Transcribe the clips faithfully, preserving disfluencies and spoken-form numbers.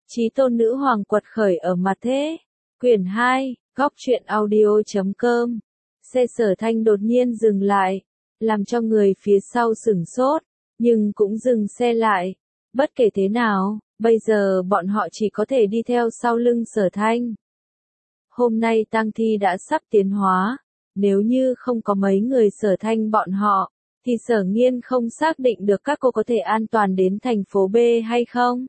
Chí tôn nữ hoàng quật khởi ở mặt thế. Quyển hai, góc truyện audio chấm com. Xe Sở Thanh đột nhiên dừng lại, làm cho người phía sau sửng sốt, nhưng cũng dừng xe lại. Bất kể thế nào, bây giờ bọn họ chỉ có thể đi theo sau lưng Sở Thanh. Hôm nay tang thi đã sắp tiến hóa, nếu như không có mấy người Sở Thanh bọn họ, thì Sở Nghiên không xác định được các cô có thể an toàn đến thành phố B hay không.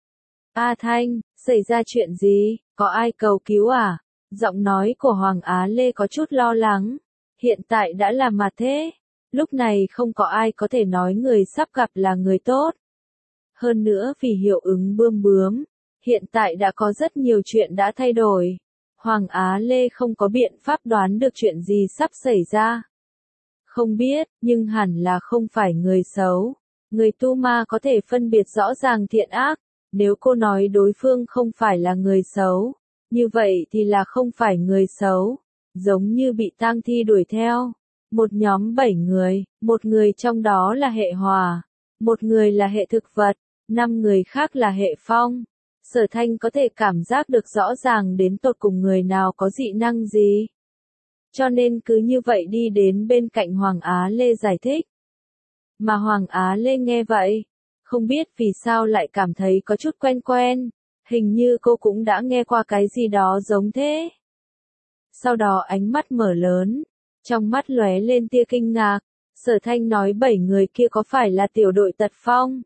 A Thanh, xảy ra chuyện gì, có ai cầu cứu à? Giọng nói của Hoàng Á Lê có chút lo lắng. Hiện tại đã là mặt thế, lúc này không có ai có thể nói người sắp gặp là người tốt. Hơn nữa vì hiệu ứng bươm bướm, hiện tại đã có rất nhiều chuyện đã thay đổi. Hoàng Á Lê không có biện pháp đoán được chuyện gì sắp xảy ra. Không biết, nhưng hẳn là không phải người xấu. Người tu ma có thể phân biệt rõ ràng thiện ác. Nếu cô nói đối phương không phải là người xấu, như vậy thì là không phải người xấu. Giống như bị tang thi đuổi theo. Một nhóm bảy người, một người trong đó là hệ hỏa, một người là hệ thực vật, năm người khác là hệ phong. Sở Thanh có thể cảm giác được rõ ràng đến tột cùng người nào có dị năng gì. Cho nên cứ như vậy đi đến bên cạnh Hoàng Á Lê giải thích. Mà Hoàng Á Lê nghe vậy, không biết vì sao lại cảm thấy có chút quen quen, hình như cô cũng đã nghe qua cái gì đó giống thế. Sau đó ánh mắt mở lớn, trong mắt lóe lên tia kinh ngạc, Sở Thanh nói bảy người kia có phải là tiểu đội Tật Phong?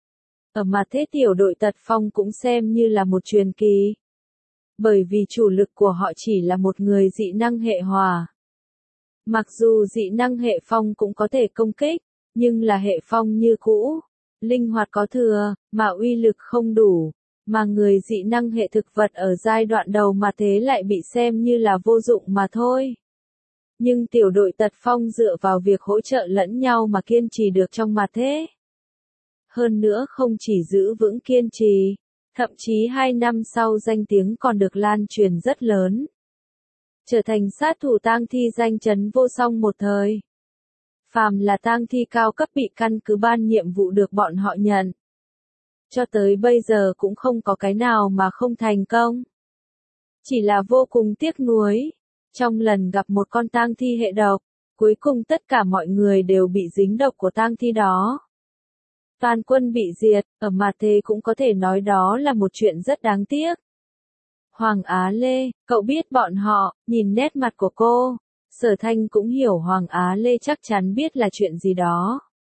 Ở mặt thế tiểu đội Tật Phong cũng xem như là một truyền kỳ. Bởi vì chủ lực của họ chỉ là một người dị năng hệ hỏa. Mặc dù dị năng hệ phong cũng có thể công kích, nhưng là hệ phong như cũ. Linh hoạt có thừa, mà uy lực không đủ, mà người dị năng hệ thực vật ở giai đoạn đầu mà thế lại bị xem như là vô dụng mà thôi. Nhưng tiểu đội Tật Phong dựa vào việc hỗ trợ lẫn nhau mà kiên trì được trong mặt thế. Hơn nữa không chỉ giữ vững kiên trì, thậm chí hai năm sau danh tiếng còn được lan truyền rất lớn. Trở thành sát thủ tang thi danh chấn vô song một thời. Phàm là tang thi cao cấp bị căn cứ ban nhiệm vụ được bọn họ nhận. Cho tới bây giờ cũng không có cái nào mà không thành công. Chỉ là vô cùng tiếc nuối. Trong lần gặp một con tang thi hệ độc, cuối cùng tất cả mọi người đều bị dính độc của tang thi đó. Toàn quân bị diệt, ở mặt thế cũng có thể nói đó là một chuyện rất đáng tiếc. Hoàng Á Lê, cậu biết bọn họ, nhìn nét mặt của cô. Sở Thanh cũng hiểu Hoàng Á Lê chắc chắn biết là chuyện gì đó.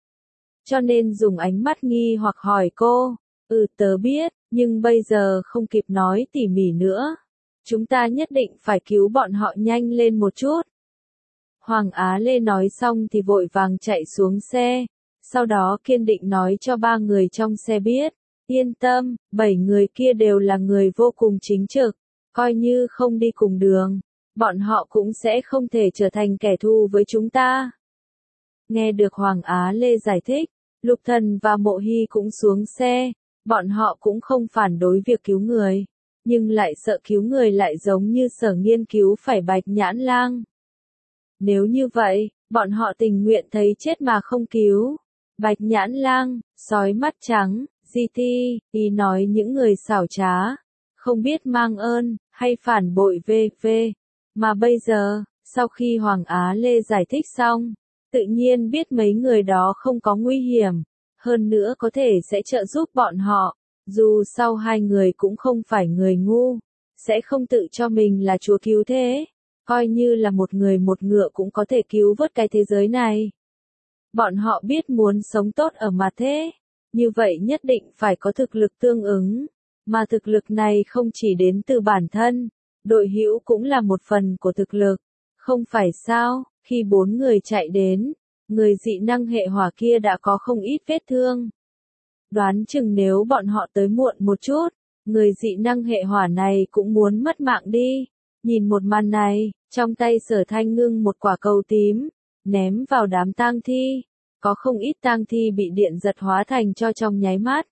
Cho nên dùng ánh mắt nghi hoặc hỏi cô, ừ tớ biết, nhưng bây giờ không kịp nói tỉ mỉ nữa. Chúng ta nhất định phải cứu bọn họ nhanh lên một chút. Hoàng Á Lê nói xong thì vội vàng chạy xuống xe, sau đó kiên định nói cho ba người trong xe biết, yên tâm, bảy người kia đều là người vô cùng chính trực, coi như không đi cùng đường. Bọn họ cũng sẽ không thể trở thành kẻ thù với chúng ta. Nghe được Hoàng Á Lê giải thích, Lục Thần và Mộ Hy cũng xuống xe, bọn họ cũng không phản đối việc cứu người, nhưng lại sợ cứu người lại giống như Sở Nghiên cứu phải Bạch Nhãn Lang. Nếu như vậy, bọn họ tình nguyện thấy chết mà không cứu. Bạch Nhãn Lang, sói mắt trắng, giê tê, ý nói những người xảo trá, không biết mang ơn, hay phản bội vê vê. Mà bây giờ, sau khi Hoàng Á Lê giải thích xong, tự nhiên biết mấy người đó không có nguy hiểm, hơn nữa có thể sẽ trợ giúp bọn họ, dù sau hai người cũng không phải người ngu, sẽ không tự cho mình là chúa cứu thế, coi như là một người một ngựa cũng có thể cứu vớt cái thế giới này. Bọn họ biết muốn sống tốt ở mặt thế, như vậy nhất định phải có thực lực tương ứng, mà thực lực này không chỉ đến từ bản thân. Đội hữu cũng là một phần của thực lực, không phải sao, khi bốn người chạy đến, người dị năng hệ hỏa kia đã có không ít vết thương. Đoán chừng nếu bọn họ tới muộn một chút, người dị năng hệ hỏa này cũng muốn mất mạng đi. Nhìn một màn này, trong tay Sở Thanh ngưng một quả cầu tím, ném vào đám tang thi, có không ít tang thi bị điện giật hóa thành cho trong nháy mắt.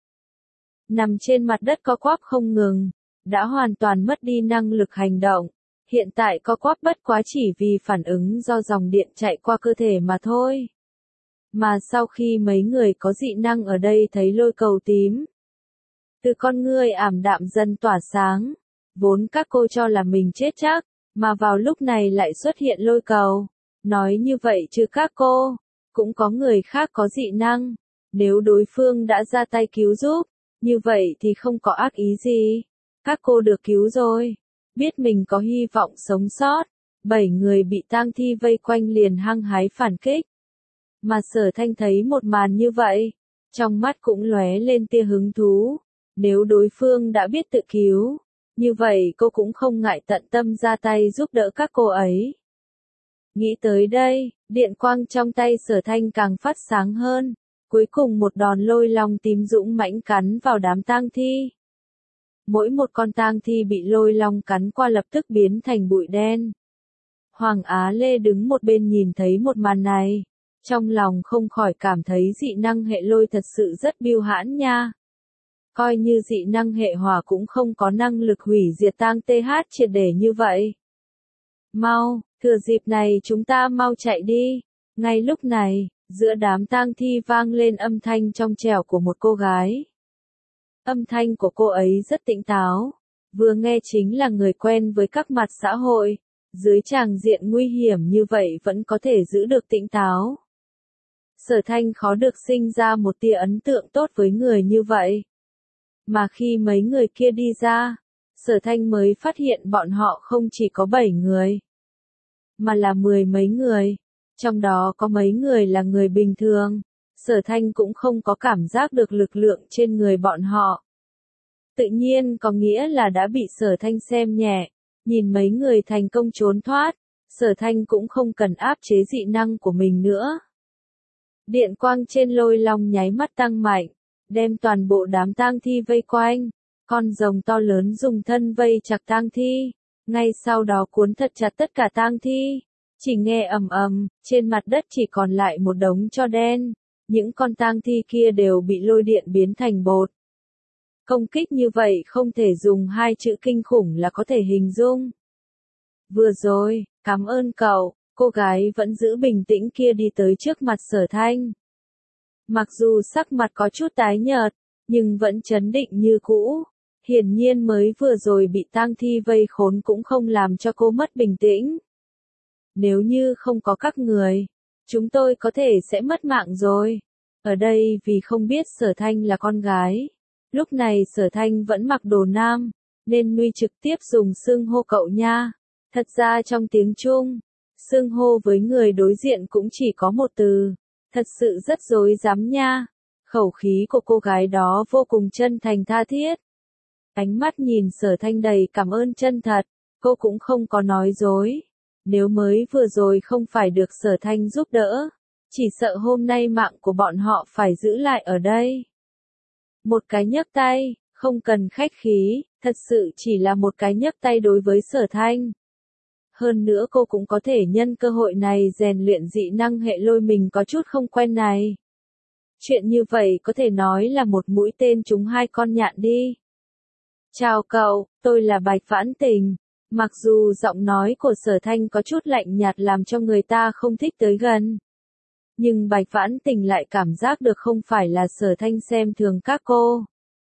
Nằm trên mặt đất co quắp không ngừng. Đã hoàn toàn mất đi năng lực hành động, hiện tại co quắp bất quá chỉ vì phản ứng do dòng điện chạy qua cơ thể mà thôi. Mà sau khi mấy người có dị năng ở đây thấy lôi cầu tím, Từ con ngươi ảm đạm dần tỏa sáng, vốn các cô cho là mình chết chắc, mà vào lúc này lại xuất hiện lôi cầu. Nói như vậy chứ các cô, cũng có người khác có dị năng, nếu đối phương đã ra tay cứu giúp, như vậy thì không có ác ý gì. Các cô được cứu rồi, biết mình có hy vọng sống sót, bảy người bị tang thi vây quanh liền hăng hái phản kích. Mà Sở Thanh thấy một màn như vậy, trong mắt cũng lóe lên tia hứng thú, nếu đối phương đã biết tự cứu, như vậy cô cũng không ngại tận tâm ra tay giúp đỡ các cô ấy. Nghĩ tới đây, điện quang trong tay Sở Thanh càng phát sáng hơn, cuối cùng một đòn lôi long tím dũng mãnh cắn vào đám tang thi. Mỗi một con tang thi bị lôi long cắn qua lập tức biến thành bụi đen. Hoàng Á Lê đứng một bên nhìn thấy một màn này, trong lòng không khỏi cảm thấy dị năng hệ lôi thật sự rất biêu hãn nha. Coi như dị năng hệ hỏa cũng không có năng lực hủy diệt tang th triệt để như vậy. Mau, thừa dịp này chúng ta mau chạy đi. Ngay lúc này, giữa đám tang thi vang lên âm thanh trong trẻo của một cô gái. Âm thanh của cô ấy rất tỉnh táo, vừa nghe chính là người quen với các mặt xã hội, dưới tràng diện nguy hiểm như vậy vẫn có thể giữ được tỉnh táo. Sở Thanh khó được sinh ra một tia ấn tượng tốt với người như vậy. Mà khi mấy người kia đi ra, Sở Thanh mới phát hiện bọn họ không chỉ có bảy người, mà là mười mấy người, trong đó có mấy người là người bình thường. Sở Thanh cũng không có cảm giác được lực lượng trên người bọn họ. Tự nhiên có nghĩa là đã bị Sở Thanh xem nhẹ, nhìn mấy người thành công trốn thoát, Sở Thanh cũng không cần áp chế dị năng của mình nữa. Điện quang trên lôi long nháy mắt tăng mạnh, đem toàn bộ đám tang thi vây quanh, con rồng to lớn dùng thân vây chặt tang thi, ngay sau đó cuốn thật chặt tất cả tang thi. Chỉ nghe ầm ầm, trên mặt đất chỉ còn lại một đống tro đen, những con tang thi kia đều bị lôi điện biến thành bột. Công kích như vậy không thể dùng hai chữ kinh khủng là có thể hình dung. Vừa rồi, cảm ơn cậu, cô gái vẫn giữ bình tĩnh kia đi tới trước mặt Sở Thanh. Mặc dù sắc mặt có chút tái nhợt, nhưng vẫn trấn định như cũ. Hiển nhiên mới vừa rồi bị tang thi vây khốn cũng không làm cho cô mất bình tĩnh. Nếu như không có các người, chúng tôi có thể sẽ mất mạng rồi. Ở đây vì không biết Sở Thanh là con gái. Lúc này Sở Thanh vẫn mặc đồ nam, nên Nuy trực tiếp dùng xưng hô cậu nha. Thật ra trong tiếng Trung, xưng hô với người đối diện cũng chỉ có một từ. Thật sự rất dối dám nha. Khẩu khí của cô gái đó vô cùng chân thành tha thiết. Ánh mắt nhìn Sở Thanh đầy cảm ơn chân thật, cô cũng không có nói dối. Nếu mới vừa rồi không phải được Sở Thanh giúp đỡ, chỉ sợ hôm nay mạng của bọn họ phải giữ lại ở đây. Một cái nhấc tay, không cần khách khí, thật sự chỉ là một cái nhấc tay đối với Sở Thanh. Hơn nữa cô cũng có thể nhân cơ hội này rèn luyện dị năng hệ lôi mình có chút không quen này. Chuyện như vậy có thể nói là một mũi tên trúng hai con nhạn đi. Chào cậu, tôi là Bạch Vãn Tình. Mặc dù giọng nói của Sở Thanh có chút lạnh nhạt làm cho người ta không thích tới gần. Nhưng Bạch Vãn Tình lại cảm giác được không phải là Sở Thanh xem thường các cô,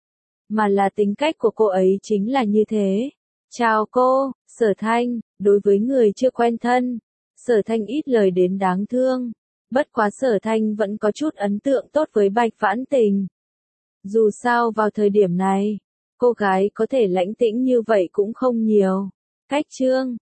mà là tính cách của cô ấy chính là như thế. Chào cô, Sở Thanh, đối với người chưa quen thân, Sở Thanh ít lời đến đáng thương. Bất quá Sở Thanh vẫn có chút ấn tượng tốt với Bạch Vãn Tình. Dù sao vào thời điểm này, cô gái có thể lãnh tĩnh như vậy cũng không nhiều. Cách chương